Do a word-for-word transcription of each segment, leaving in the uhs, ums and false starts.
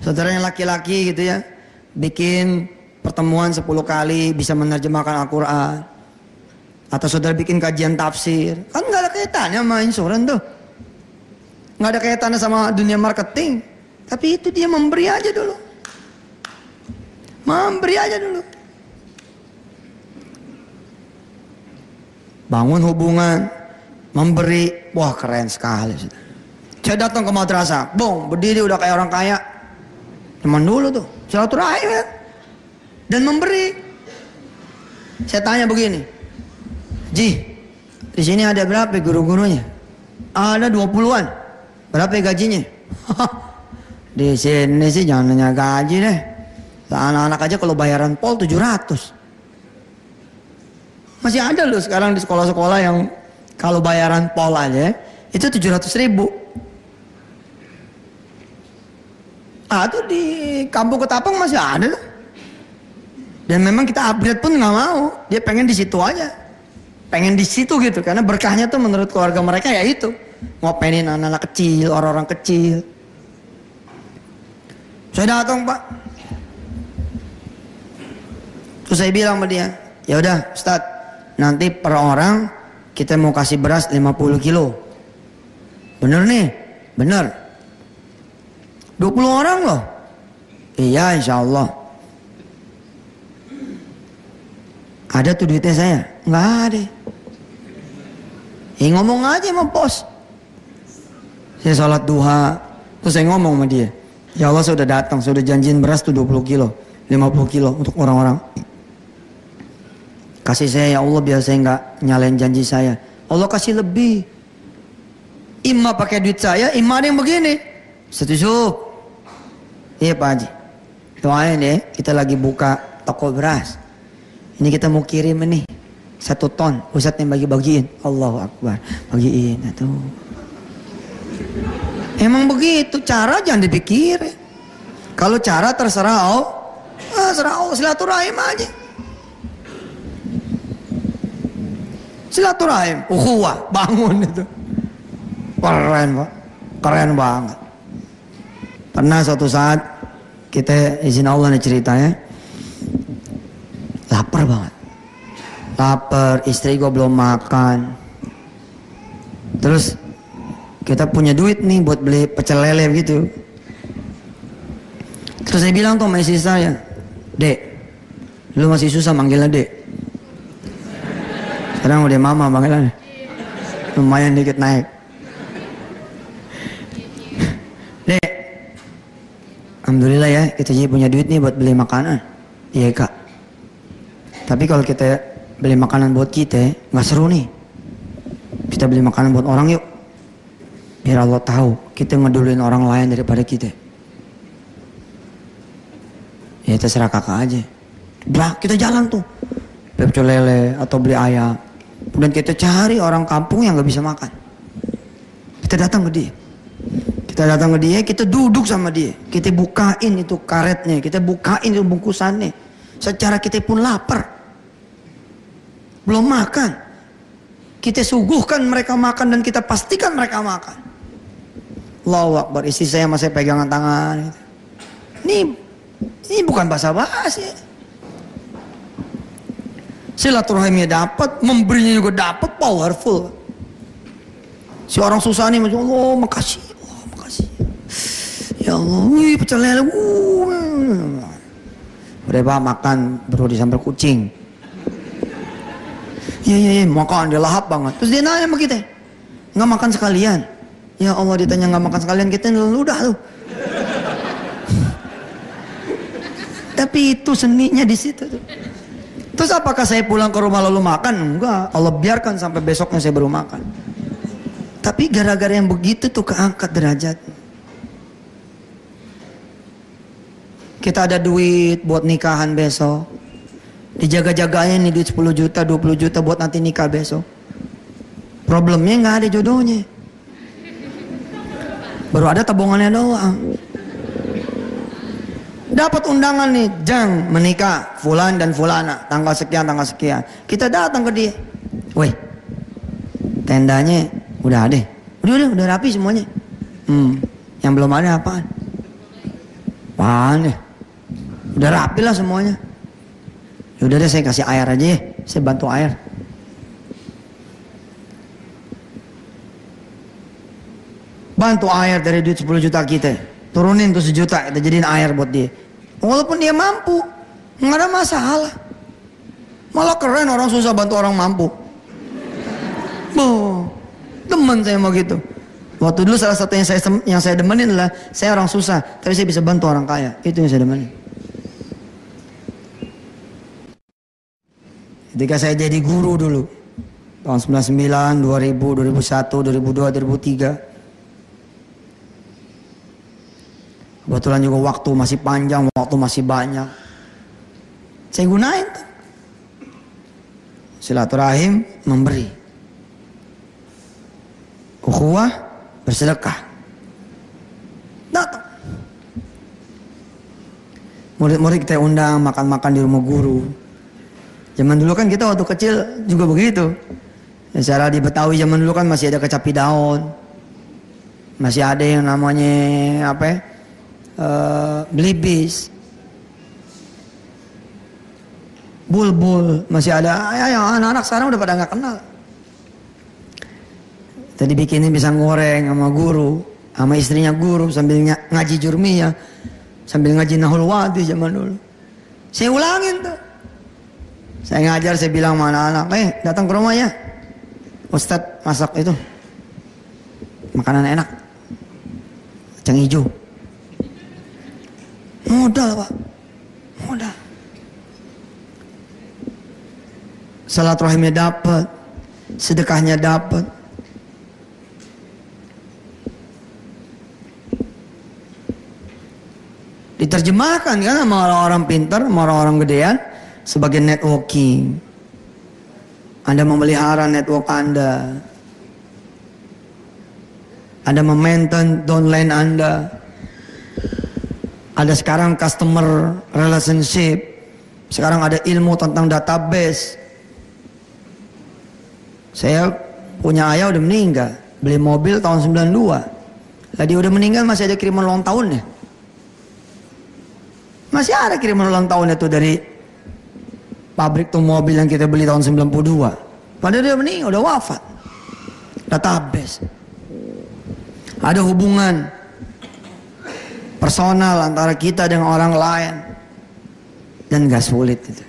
Saudara yang laki-laki gitu ya, bikin pertemuan sepuluh kali bisa menerjemahkan Al-Quran. Atau saudara bikin kajian tafsir. Kan gak ada kaitannya sama insuran tuh. Gak ada kaitannya sama dunia marketing. Tapi itu dia memberi aja dulu. Memberi aja dulu. Bangun hubungan, memberi. Wah keren sekali. Saya datang ke madrasah, bong, berdiri udah kayak orang kaya. Cuman dulu tuh, silaturahim kan. Dan memberi. Saya tanya begini, Ji, di sini ada berapa guru-gurunya? Ada dua puluhan. Berapa gajinya? Di sini sih jangan nanya gaji deh. Anak-anak aja kalau bayaran pol tujuh ratus. Masih ada loh sekarang di sekolah-sekolah yang kalau bayaran pol aja itu tujuh ratus ribu. Ah tuh di kampung Ketapang masih ada loh. Dan memang kita upgrade pun nggak mau. Dia pengen di situ aja. Pengen di situ gitu. Karena berkahnya tuh menurut keluarga mereka ya itu. Ngopenin anak-anak kecil, orang-orang kecil. Saya datang Pak. Terus saya bilang sama dia, ya udah Ustadz, nanti per orang kita mau kasih beras lima puluh kilo. Bener nih? Bener. dua puluh orang loh. Iya insya Allah. Ada tuh duitnya saya? Nggak ada. Ya ngomong aja sama bos. Saya sholat duha. Terus saya ngomong sama dia. Ya Allah saya udah datang. Saya udah janjiin beras tuh dua puluh kilo. lima puluh kilo untuk orang-orang. Kasih saya ya Allah biar saya nggak nyalain janji saya. Allah kasih lebih. Imma pakai duit saya, imma ada yang begini. Setuju? Iya Pak Haji. Doain ya, kita lagi buka toko beras. Ini kita mau kirim nih satu ton. Ustadz yang bagi-bagiin. Allahu Akbar. Bagiin itu. Emang begitu cara jangan dipikirin. Kalau cara terserah Allah. Ah, terserah Allah silaturahim aja. Silaturahim, ukhuwah, bangun itu. Keren Pak. Keren banget. Pernah suatu saat kita izin Allah nih ceritanya. Lapar banget. Lapar, istri gue belum makan. Terus kita punya duit nih buat beli pecel lele gitu. Terus saya bilang tuh sama istri saya, Dek, lu masih susah manggilnya Dek. Sekarang udah mama panggilannya. Lumayan dikit naik. Dek, alhamdulillah ya kita jadi punya duit nih buat beli makanan. Iya Kak. Tapi kalau kita beli makanan buat kita, nggak seru nih. Kita beli makanan buat orang yuk. Biar Allah tahu kita ngeduluin orang lain daripada kita. Ya terserah kakak aja. Bah, kita jalan tuh. Beli pecel lele atau beli ayam. Kemudian kita cari orang kampung yang nggak bisa makan. Kita datang ke dia. Kita datang ke dia, kita duduk sama dia. Kita bukain itu karetnya, kita bukain itu bungkusannya. Secara kita pun lapar. Belum makan. Kita suguhkan mereka makan dan kita pastikan mereka makan. Allahu Akbar, istri saya masih pegangan tangan. Ini, ini bukan basa-basi. Silaturahimnya dapat, memberinya juga dapat, powerful. Si orang susah nih, Masya Allah, makasih. Allah, makasih. Ya Allah, wih, pecel lele. Udah Pak makan, baru disambal kucing. Iya, iya, iya, makan, dia lahap banget. Terus dia nanya sama kita, nggak makan sekalian? Ya Allah, ditanya nggak makan sekalian, kita udah tuh. Tapi itu seninya di situ tuh. Terus apakah saya pulang ke rumah lalu makan? Enggak, Allah biarkan sampai besoknya saya baru makan. Tapi gara-gara yang begitu tuh keangkat derajat. Kita ada duit buat nikahan besok. Dijaga-jaganya nih duit sepuluh juta, dua puluh juta buat nanti nikah besok. Problemnya nggak ada jodohnya. Baru ada tabungannya doang. Dapat undangan nih, Jang menikah Fulan dan Fulana, tanggal sekian, tanggal sekian. Kita datang ke dia. Woi, tendanya udah ada. Udah, udah, udah rapi semuanya. Hmm, yang belum ada apaan? Apaan ya? Udah rapi lah semuanya. Udah deh saya kasih air aja ya, saya bantu air. Bantu air dari duit sepuluh juta kita, turunin tuh sejuta, kita jadiin air buat dia. Walaupun dia mampu, nggak ada masalah. Malah keren orang susah bantu orang mampu. Boh, temen saya mau gitu. Waktu dulu salah satu yang saya yang saya demenin adalah saya orang susah, tapi saya bisa bantu orang kaya. Itu yang saya demenin. Ketika saya jadi guru dulu, tahun sembilan puluh sembilan, dua ribu, dua ribu satu, dua ribu dua, dua ribu tiga. Kebetulan juga waktu masih panjang, waktu masih banyak. Saya gunain tuh. Silaturahim, memberi. Ukhuwah, bersedekah. Datang. Murid-murid kita undang makan-makan di rumah guru. Zaman dulu kan kita waktu kecil juga begitu. Ya, secara di Betawi zaman dulu kan masih ada kecapi daun. Masih ada yang namanya apa ya? Uh, belibis. Bulbul. Masih ada. Ya, anak-anak sekarang udah pada nggak kenal. Tadi bikinin pisang goreng sama guru, sama istrinya guru sambil ng ngaji jurmiyah, sambil ngaji nahul wadi zaman dulu. Saya ulangin tuh. Saya ngajar, saya bilang sama anak-anak, eh datang ke rumah ya, Ustadz masak itu makanan enak, kacang hijau. Modal pak, modal. Silaturahimnya dapat, sedekahnya dapat. Diterjemahkan kan sama orang-orang pintar, sama orang-orang gedean sebagai networking. Anda memelihara network Anda. Anda memaintain downline Anda. Ada sekarang customer relationship. Sekarang ada ilmu tentang database. Saya punya ayah udah meninggal, beli mobil tahun sembilan puluh dua. Lah dia udah meninggal masih ada kiriman ulang tahunnya. Masih ada kiriman ulang tahunnya tuh dari pabrik tuh mobil yang kita beli tahun sembilan puluh dua. Padahal dia meninggal, udah wafat. Database. Ada hubungan personal antara kita dengan orang lain. Dan gak sulit itu.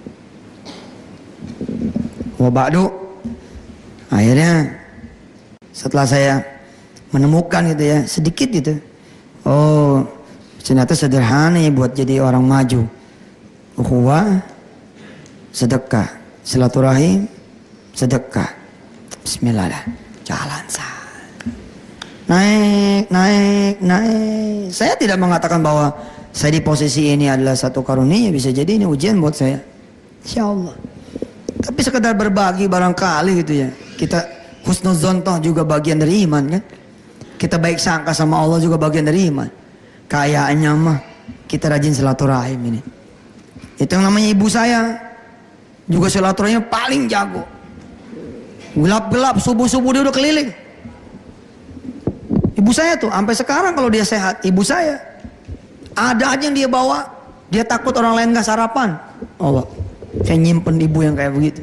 Wabadu. Akhirnya setelah saya menemukan gitu ya, sedikit gitu. Oh, ternyata sederhana ya buat jadi orang maju. Ukhuwah, sedekah, silaturahim, sedekah. Bismillah dah, jalan sah. Naik, naik, naik. Saya tidak mengatakan bahwa saya di posisi ini adalah satu karunia, bisa jadi ini ujian buat saya. Insya Allah. Tapi sekedar berbagi barangkali gitu ya. Kita husnuzon toh juga bagian dari iman kan. Kita baik sangka sama Allah juga bagian dari iman. Kayaknya mah kita rajin silaturahim ini. Itu yang namanya ibu saya. Juga silaturahimnya paling jago. Gelap-gelap, subuh-subuh dia udah keliling. Ibu saya tuh, sampai sekarang kalau dia sehat, ibu saya. Ada aja yang dia bawa. Dia takut orang lain gak sarapan. Allah, saya nyimpen ibu yang kayak begitu.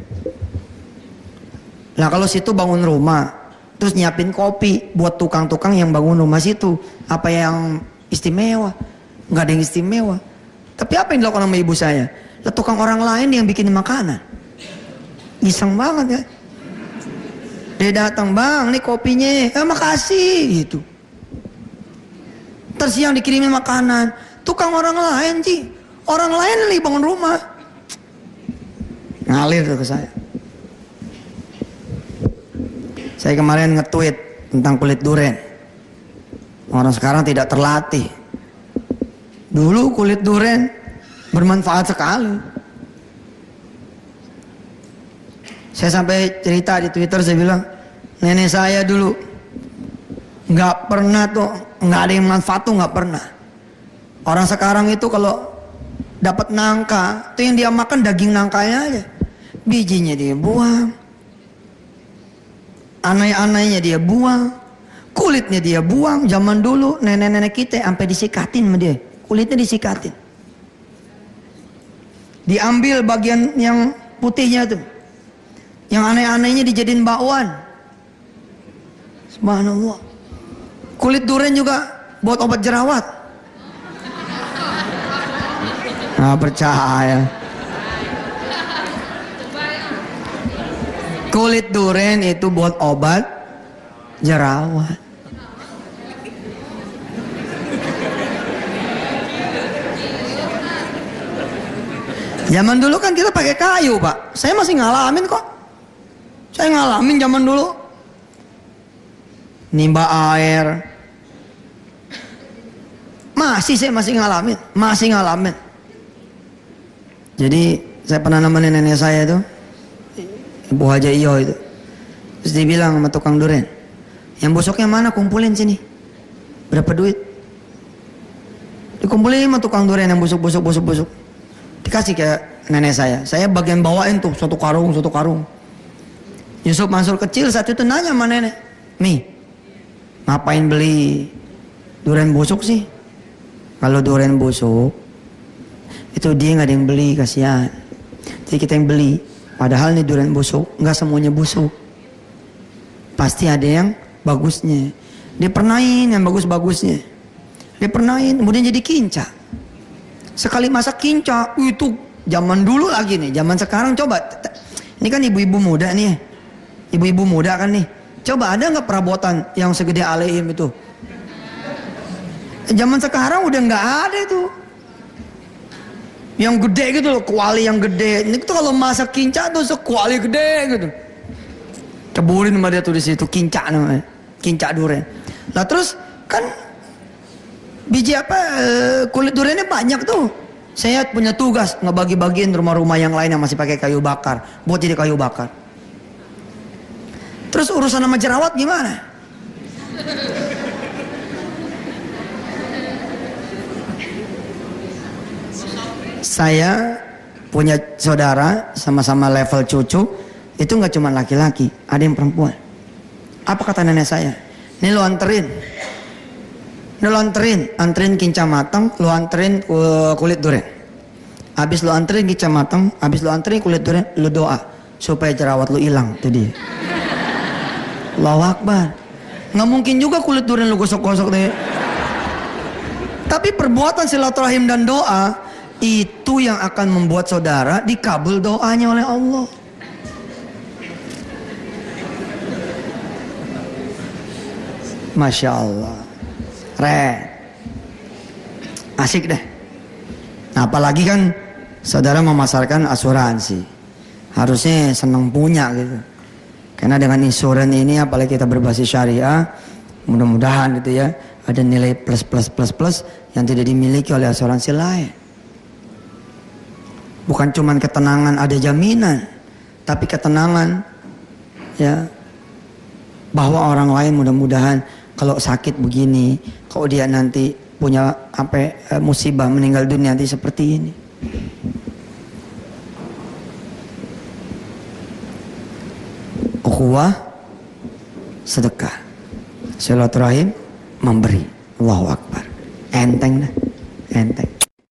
Nah kalau situ bangun rumah, terus nyiapin kopi buat tukang-tukang yang bangun rumah situ. Apa yang istimewa? Gak ada yang istimewa. Tapi apa yang dilakukan sama ibu saya? Lah tukang orang lain yang bikin makanan. Iseng banget ya. Dia datang, bang, nih kopinya. Eh makasih gitu. Terus siang dikirimin makanan. Tukang orang lain sih. Orang lain lagi bangun rumah. Ngalir tuh ke saya. Saya kemarin nge-tweet tentang kulit duren. Orang sekarang tidak terlatih. Dulu kulit duren bermanfaat sekali. Saya sampai cerita di Twitter, saya bilang, nenek saya dulu nggak pernah tuh, nggak ada yang manfaat tuh nggak pernah. Orang sekarang itu kalau dapat nangka, tuh yang dia makan daging nangkanya aja, bijinya dia buang, anai-anainya dia buang, kulitnya dia buang. Zaman dulu nenek-nenek kita sampai disikatin sama dia kulitnya disikatin. Diambil bagian yang putihnya tuh. Yang aneh-anehnya dijadiin bakwan. Subhanallah. Kulit durian juga buat obat jerawat. Nggak percaya. Kulit durian itu buat obat jerawat. Zaman dulu kan kita pakai kayu, Pak. Saya masih ngalamin kok. Saya ngalamin zaman dulu. Nimba air. Masih saya masih ngalamin, masih ngalamin. Jadi saya pernah nemenin nenek saya itu, Ibu Haja Iyo itu. Terus dia bilang sama tukang durian, yang busuknya mana, kumpulin sini. Berapa duit? Dikumpulin sama tukang durian yang busuk-busuk busuk-busuk. Dikasih ke nenek saya. Saya bagian bawain tuh satu karung, satu karung. Yusuf Mansur kecil saat itu nanya sama nenek, "Mi, ngapain beli durian busuk sih? Kalau durian busuk itu dia nggak ada yang beli, kasihan. Jadi kita yang beli. Padahal nih durian busuk nggak semuanya busuk. Pasti ada yang bagusnya. Dia pernain yang bagus-bagusnya. Dia pernain, kemudian jadi kinca. Sekali masak kinca itu zaman dulu lagi nih. Zaman sekarang coba. Ini kan ibu-ibu muda nih. Ibu-ibu muda kan nih. Coba ada nggak perabotan yang segede aleim itu? Zaman sekarang udah nggak ada itu. Yang gede gitu loh, kuali yang gede. Ini tuh kalau masak kinca tuh sekuali gede gitu. Ceburin sama dia tuh di situ, kinca namanya. Kinca durian. Nah terus kan biji apa kulit duriannya banyak tuh. Saya punya tugas ngebagi-bagiin rumah-rumah yang lain yang masih pakai kayu bakar buat jadi kayu bakar. Terus urusan sama jerawat gimana? Saya punya saudara sama-sama level cucu, itu nggak cuma laki-laki, ada yang perempuan. Apa kata nenek saya? Ini lo anterin, ini lo anterin, anterin kinca matang, lo anterin kulit durian. Habis lo anterin kinca matang, habis lo anterin kulit durian, lo doa supaya jerawat lo hilang. Itu dia. Allahu Akbar. Nggak mungkin juga kulit durian lo gosok-gosok deh. Tapi perbuatan silaturahim dan doa itu yang akan membuat saudara dikabul doanya oleh Allah. Masya Allah. Re, asik deh. Nah, apalagi kan saudara memasarkan asuransi, harusnya senang punya gitu. Karena dengan insuran ini apalagi kita berbasis syariah, mudah-mudahan gitu ya, ada nilai plus plus plus plus yang tidak dimiliki oleh asuransi lain. Bukan cuman ketenangan ada jaminan, tapi ketenangan ya bahwa orang lain mudah-mudahan kalau sakit begini, kalau dia nanti punya apa musibah meninggal dunia nanti seperti ini. Ukhuwah, sedekah, silaturahim, memberi. Allahu Akbar. Enteng dah, enteng.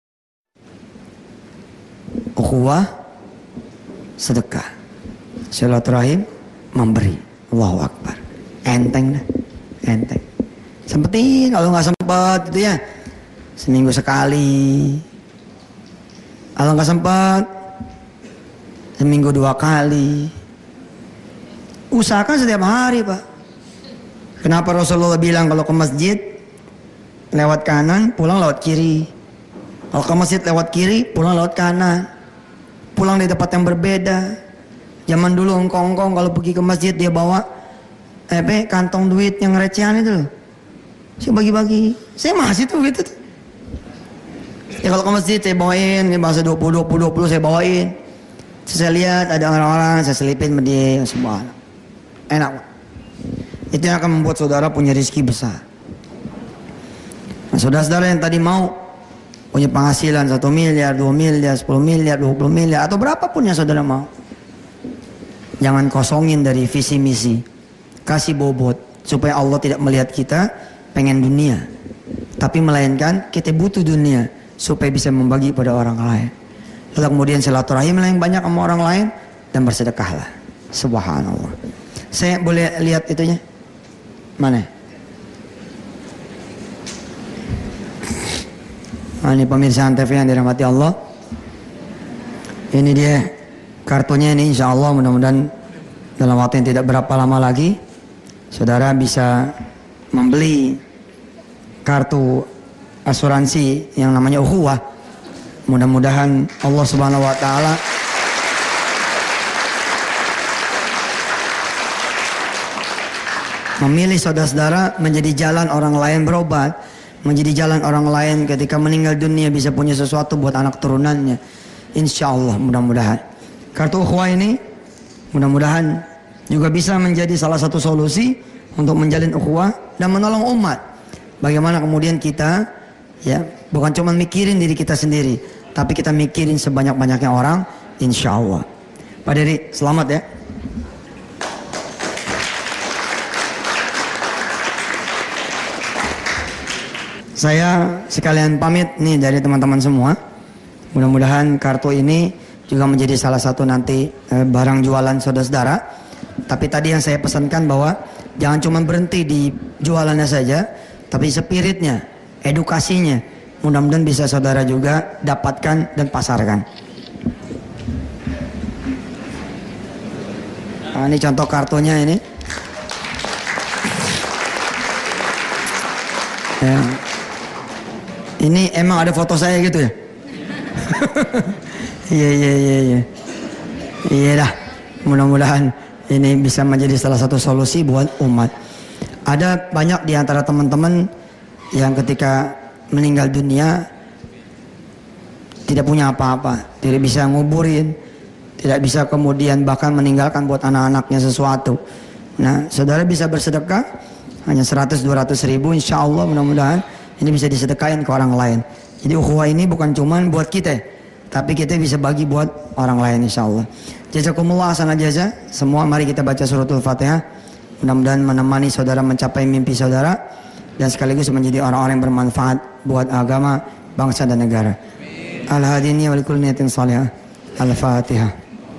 Ukhuwah, sedekah, silaturahim, memberi. Allahu Akbar. Enteng dah, enteng. Sempetin kalau nggak sempet gitu ya, seminggu sekali. Kalau nggak sempet, seminggu dua kali. Usahakan setiap hari, Pak. Kenapa Rasulullah bilang kalau ke masjid lewat kanan, pulang lewat kiri. Kalau ke masjid lewat kiri, pulang lewat kanan. Pulang di tempat yang berbeda. Zaman dulu engkong-engkong kalau pergi ke masjid dia bawa eh, kantong duit yang recehan itu loh. Saya bagi-bagi. Saya masih tuh gitu tuh. Ya kalau ke masjid saya bawain, ini bahasa dua puluh, dua puluh, dua puluh saya bawain. Saya lihat ada orang-orang, saya selipin sama dia semua. Enak, Pak. Itu yang akan membuat saudara punya rezeki besar. Nah, saudara-saudara yang tadi mau punya penghasilan satu miliar, dua miliar, sepuluh miliar, dua puluh miliar, atau berapapun yang saudara mau, jangan kosongin dari visi misi. Kasih bobot supaya Allah tidak melihat kita pengen dunia, tapi melainkan kita butuh dunia supaya bisa membagi pada orang lain. Lalu kemudian silaturahim yang banyak sama orang lain dan bersedekahlah. Subhanallah. Saya boleh lihat itunya? Mana? Nah, ini pemirsa Antv yang dirahmati Allah. Ini dia kartunya ini, insya Allah mudah-mudahan dalam waktu yang tidak berapa lama lagi saudara bisa membeli kartu asuransi yang namanya ukhuwah. Mudah-mudahan Allah Subhanahu wa taala memilih saudara-saudara menjadi jalan orang lain berobat, menjadi jalan orang lain ketika meninggal dunia bisa punya sesuatu buat anak turunannya. Insya Allah mudah-mudahan kartu ukhuwah ini mudah-mudahan juga bisa menjadi salah satu solusi untuk menjalin ukhuwah dan menolong umat. Bagaimana kemudian kita ya bukan cuma mikirin diri kita sendiri, tapi kita mikirin sebanyak-banyaknya orang. Insya Allah. Pak Dery, selamat ya. Saya sekalian pamit nih dari teman-teman semua. Mudah-mudahan kartu ini juga menjadi salah satu nanti eh, barang jualan saudara-saudara. Tapi tadi yang saya pesankan bahwa jangan cuma berhenti di jualannya saja, tapi spiritnya, edukasinya, mudah-mudahan bisa saudara juga dapatkan dan pasarkan. Nah, ini contoh kartunya ini. Ya. Ini emang ada foto saya gitu ya? Iya iya iya iya. Iya dah. Mudah-mudahan ini bisa menjadi salah satu solusi buat umat. Ada banyak di antara teman-teman yang ketika meninggal dunia tidak punya apa-apa, tidak bisa nguburin, tidak bisa kemudian bahkan meninggalkan buat anak-anaknya sesuatu. Nah, saudara bisa bersedekah hanya seratus dua ratus ribu, insya Allah mudah-mudahan ini bisa disedekahin ke orang lain. Jadi ukhuwah ini bukan cuma buat kita, tapi kita bisa bagi buat orang lain insya Allah. Jazakumullah hasanah jaza. Semua mari kita baca suratul Fatihah. Mudah-mudahan menemani saudara mencapai mimpi saudara dan sekaligus menjadi orang-orang yang bermanfaat buat agama, bangsa dan negara. Al-hadini wa likulli niyatin salihah. Al-Fatihah.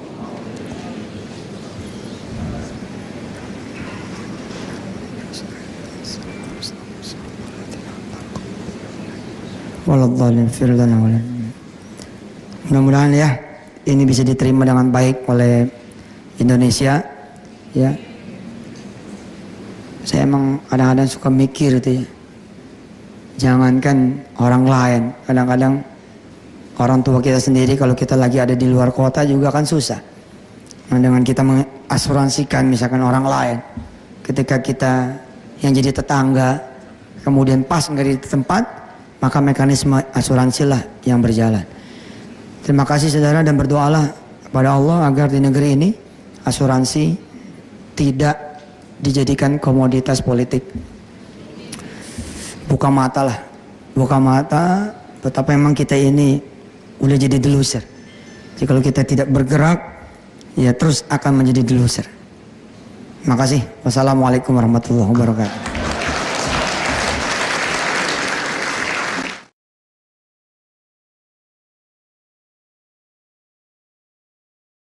Waladhdallin firlana walad. Mudah-mudahan ya ini bisa diterima dengan baik oleh Indonesia ya. Saya emang kadang-kadang suka mikir itu ya. Jangankan orang lain, kadang-kadang orang tua kita sendiri kalau kita lagi ada di luar kota juga kan susah. Nah, dengan kita mengasuransikan misalkan orang lain, ketika kita yang jadi tetangga kemudian pas nggak di tempat, maka mekanisme asuransi lah yang berjalan. Terima kasih saudara dan berdoalah kepada Allah agar di negeri ini asuransi tidak dijadikan komoditas politik. Buka mata lah, buka mata betapa memang kita ini udah jadi deluser. Jadi kalau kita tidak bergerak, ya terus akan menjadi deluser. Terima kasih. Wassalamualaikum warahmatullahi wabarakatuh.